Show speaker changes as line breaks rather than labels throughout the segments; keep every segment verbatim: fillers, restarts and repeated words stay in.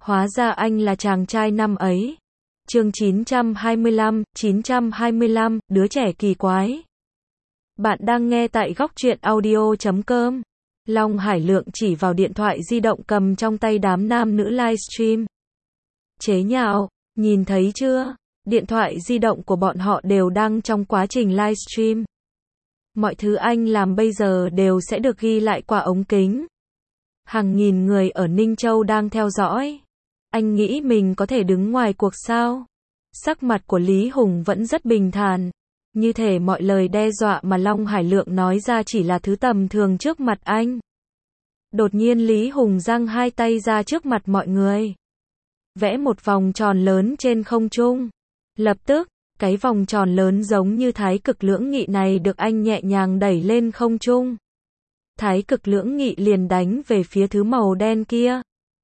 Hóa ra anh là chàng trai năm ấy. Chương chín trăm hai mươi lăm, chín trăm hai mươi lăm, đứa trẻ kỳ quái. Bạn đang nghe tại góc truyện audio chấm com. Long Hải Lượng chỉ vào điện thoại di động cầm trong tay đám nam nữ livestream. Chế nhạo, nhìn thấy chưa? Điện thoại di động của bọn họ đều đang trong quá trình livestream. Mọi thứ anh làm bây giờ đều sẽ được ghi lại qua ống kính. Hàng nghìn người ở Ninh Châu đang theo dõi. Anh nghĩ mình có thể đứng ngoài cuộc sao? Sắc mặt của Lý Hùng vẫn rất bình thản. Như thể mọi lời đe dọa mà Long Hải Lượng nói ra chỉ là thứ tầm thường trước mặt anh. Đột nhiên Lý Hùng giang hai tay ra trước mặt mọi người. Vẽ một vòng tròn lớn trên không trung. Lập tức, cái vòng tròn lớn giống như thái cực lưỡng nghị này được anh nhẹ nhàng đẩy lên không trung. Thái cực lưỡng nghị liền đánh về phía thứ màu đen kia.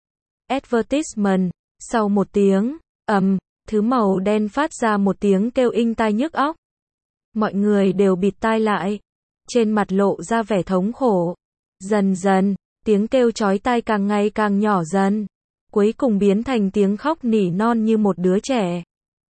Advertisement. Sau một tiếng, ầm, thứ màu đen phát ra một tiếng kêu inh tai nhức óc. Mọi người đều bịt tai lại. Trên mặt lộ ra vẻ thống khổ. Dần dần, tiếng kêu chói tai càng ngày càng nhỏ dần. Cuối cùng biến thành tiếng khóc nỉ non như một đứa trẻ.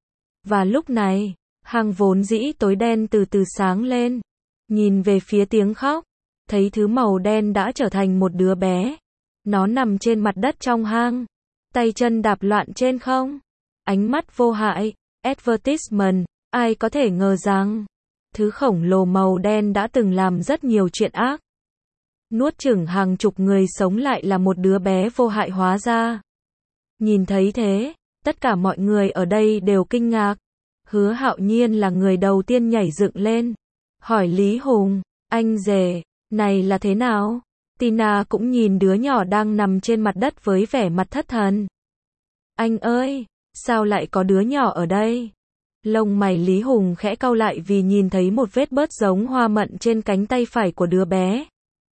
Và lúc này, hang vốn dĩ tối đen từ từ sáng lên. Nhìn về phía tiếng khóc, thấy thứ màu đen đã trở thành một đứa bé. Nó nằm trên mặt đất trong hang, tay chân đạp loạn trên không. Ánh mắt vô hại, advertisement, ai có thể ngờ rằng thứ khổng lồ màu đen đã từng làm rất nhiều chuyện ác. Nuốt chửng hàng chục người sống lại là một đứa bé vô hại hóa ra. Nhìn thấy thế, tất cả mọi người ở đây đều kinh ngạc. Hứa Hạo Nhiên là người đầu tiên nhảy dựng lên. Hỏi Lý Hùng, anh rể, này là thế nào? Tina cũng nhìn đứa nhỏ đang nằm trên mặt đất với vẻ mặt thất thần. Anh ơi, sao lại có đứa nhỏ ở đây? Lông mày Lý Hùng khẽ cau lại vì nhìn thấy một vết bớt giống hoa mận trên cánh tay phải của đứa bé.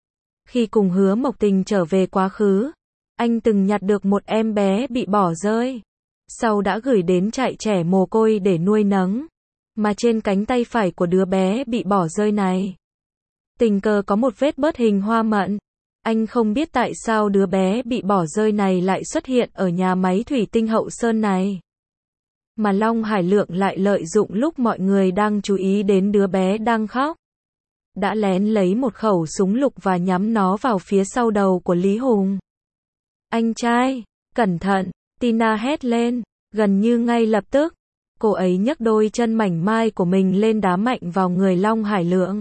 Khi cùng Hứa Mộc Tình trở về quá khứ, anh từng nhặt được một em bé bị bỏ rơi. Sau đã gửi đến trại trẻ mồ côi để nuôi nấng. Mà trên cánh tay phải của đứa bé bị bỏ rơi này, tình cờ có một vết bớt hình hoa mận. Anh không biết tại sao đứa bé bị bỏ rơi này lại xuất hiện ở nhà máy thủy tinh Hậu Sơn này. Mà Long Hải Lượng lại lợi dụng lúc mọi người đang chú ý đến đứa bé đang khóc. Đã lén lấy một khẩu súng lục và nhắm nó vào phía sau đầu của Lý Hùng. Anh trai, cẩn thận, Tina hét lên, gần như ngay lập tức. Cô ấy nhấc đôi chân mảnh mai của mình lên đá mạnh vào người Long Hải Lượng.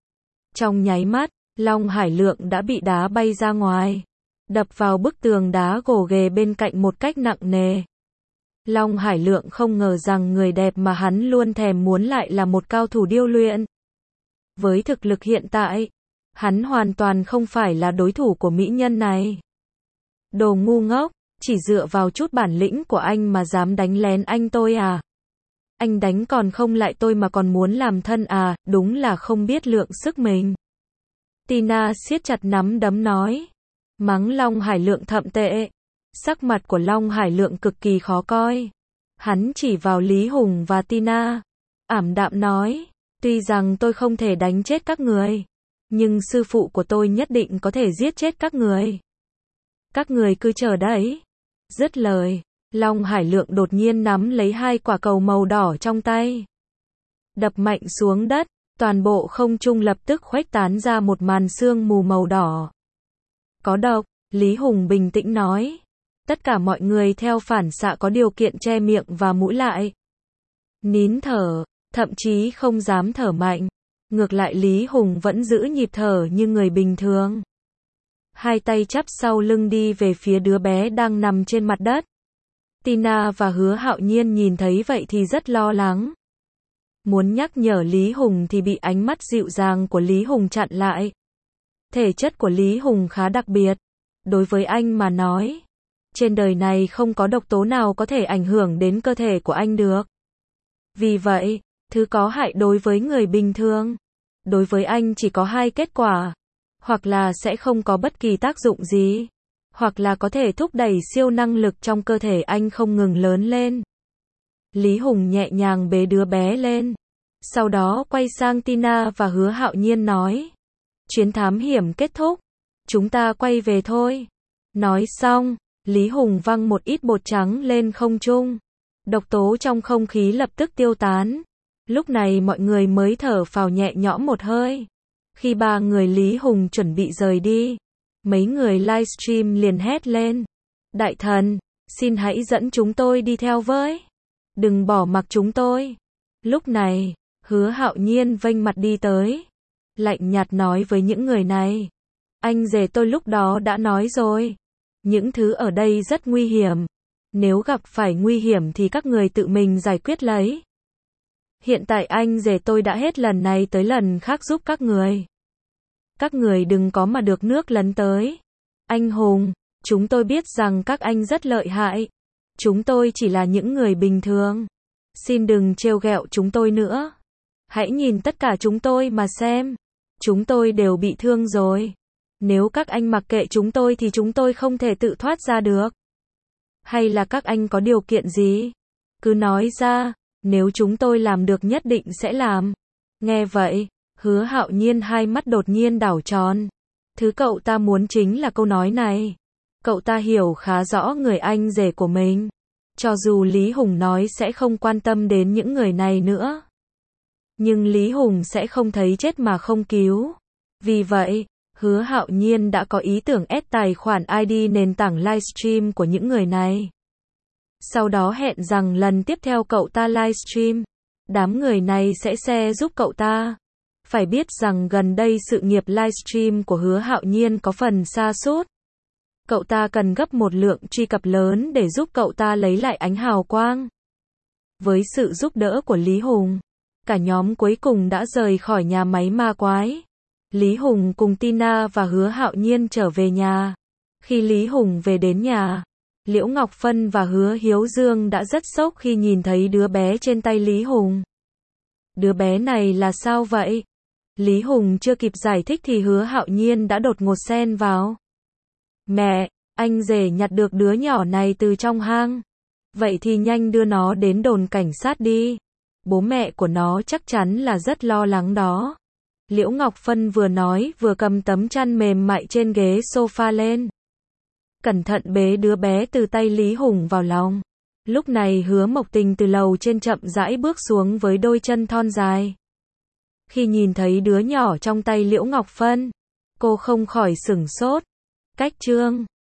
Trong nháy mắt, Long Hải Lượng đã bị đá bay ra ngoài, đập vào bức tường đá gồ ghề bên cạnh một cách nặng nề. Long Hải Lượng không ngờ rằng người đẹp mà hắn luôn thèm muốn lại là một cao thủ điêu luyện. Với thực lực hiện tại, hắn hoàn toàn không phải là đối thủ của mỹ nhân này. Đồ ngu ngốc, chỉ dựa vào chút bản lĩnh của anh mà dám đánh lén anh tôi à? Anh đánh còn không lại tôi mà còn muốn làm thân à, đúng là không biết lượng sức mình. Tina siết chặt nắm đấm nói. Mắng Long Hải Lượng thậm tệ. Sắc mặt của Long Hải Lượng cực kỳ khó coi. Hắn chỉ vào Lý Hùng và Tina. Ảm đạm nói. Tuy rằng tôi không thể đánh chết các người, nhưng sư phụ của tôi nhất định có thể giết chết các người. Các người cứ chờ đấy. Dứt lời, Long Hải Lượng đột nhiên nắm lấy hai quả cầu màu đỏ trong tay. Đập mạnh xuống đất, toàn bộ không trung lập tức khuếch tán ra một màn sương mù màu đỏ. Có độc, Lý Hùng bình tĩnh nói. Tất cả mọi người theo phản xạ có điều kiện che miệng và mũi lại. Nín thở, thậm chí không dám thở mạnh. Ngược lại Lý Hùng vẫn giữ nhịp thở như người bình thường. Hai tay chắp sau lưng đi về phía đứa bé đang nằm trên mặt đất. Tina và Hứa Hạo Nhiên nhìn thấy vậy thì rất lo lắng. Muốn nhắc nhở Lý Hùng thì bị ánh mắt dịu dàng của Lý Hùng chặn lại. Thể chất của Lý Hùng khá đặc biệt. Đối với anh mà nói, trên đời này không có độc tố nào có thể ảnh hưởng đến cơ thể của anh được. Vì vậy, thứ có hại đối với người bình thường, đối với anh chỉ có hai kết quả. Hoặc là sẽ không có bất kỳ tác dụng gì, hoặc là có thể thúc đẩy siêu năng lực trong cơ thể anh không ngừng lớn lên. Lý Hùng nhẹ nhàng bế đứa bé lên. Sau đó quay sang Tina và Hứa Hạo Nhiên nói. Chuyến thám hiểm kết thúc. Chúng ta quay về thôi. Nói xong, Lý Hùng văng một ít bột trắng lên không trung. Độc tố trong không khí lập tức tiêu tán. Lúc này mọi người mới thở phào nhẹ nhõm một hơi. Khi ba người Lý Hùng chuẩn bị rời đi, mấy người livestream liền hét lên. Đại thần, xin hãy dẫn chúng tôi đi theo với. Đừng bỏ mặc chúng tôi. Lúc này, Hứa Hạo Nhiên vênh mặt đi tới. Lạnh nhạt nói với những người này. Anh rể tôi lúc đó đã nói rồi. Những thứ ở đây rất nguy hiểm. Nếu gặp phải nguy hiểm thì các người tự mình giải quyết lấy. Hiện tại anh rể tôi đã hết lần này tới lần khác giúp các người. Các người đừng có mà được nước lấn tới. Anh Hùng, chúng tôi biết rằng các anh rất lợi hại. Chúng tôi chỉ là những người bình thường. Xin đừng trêu ghẹo chúng tôi nữa. Hãy nhìn tất cả chúng tôi mà xem. Chúng tôi đều bị thương rồi. Nếu các anh mặc kệ chúng tôi thì chúng tôi không thể tự thoát ra được. Hay là các anh có điều kiện gì? Cứ nói ra, nếu chúng tôi làm được nhất định sẽ làm. Nghe vậy, Hứa Hạo Nhiên hai mắt đột nhiên đảo tròn. Thứ cậu ta muốn chính là câu nói này. Cậu ta hiểu khá rõ người anh rể của mình. Cho dù Lý Hùng nói sẽ không quan tâm đến những người này nữa. Nhưng Lý Hùng sẽ không thấy chết mà không cứu. Vì vậy, Hứa Hạo Nhiên đã có ý tưởng ép tài khoản i đê nền tảng livestream của những người này. Sau đó hẹn rằng lần tiếp theo cậu ta livestream, đám người này sẽ share giúp cậu ta. Phải biết rằng gần đây sự nghiệp livestream của Hứa Hạo Nhiên có phần sa sút. Cậu ta cần gấp một lượng truy cập lớn để giúp cậu ta lấy lại ánh hào quang. Với sự giúp đỡ của Lý Hùng, cả nhóm cuối cùng đã rời khỏi nhà máy ma quái. Lý Hùng cùng Tina và Hứa Hạo Nhiên trở về nhà. Khi Lý Hùng về đến nhà, Liễu Ngọc Phân và Hứa Hiếu Dương đã rất sốc khi nhìn thấy đứa bé trên tay Lý Hùng. Đứa bé này là sao vậy? Lý Hùng chưa kịp giải thích thì Hứa Hạo Nhiên đã đột ngột xen vào. Mẹ, anh rể nhặt được đứa nhỏ này từ trong hang. Vậy thì nhanh đưa nó đến đồn cảnh sát đi. Bố mẹ của nó chắc chắn là rất lo lắng đó. Liễu Ngọc Phân vừa nói vừa cầm tấm chăn mềm mại trên ghế sofa lên. Cẩn thận bế đứa bé từ tay Lý Hùng vào lòng. Lúc này Hứa Mộc Tình từ lầu trên chậm rãi bước xuống với đôi chân thon dài. Khi nhìn thấy đứa nhỏ trong tay Liễu Ngọc Phân, cô không khỏi sửng sốt. Cách chương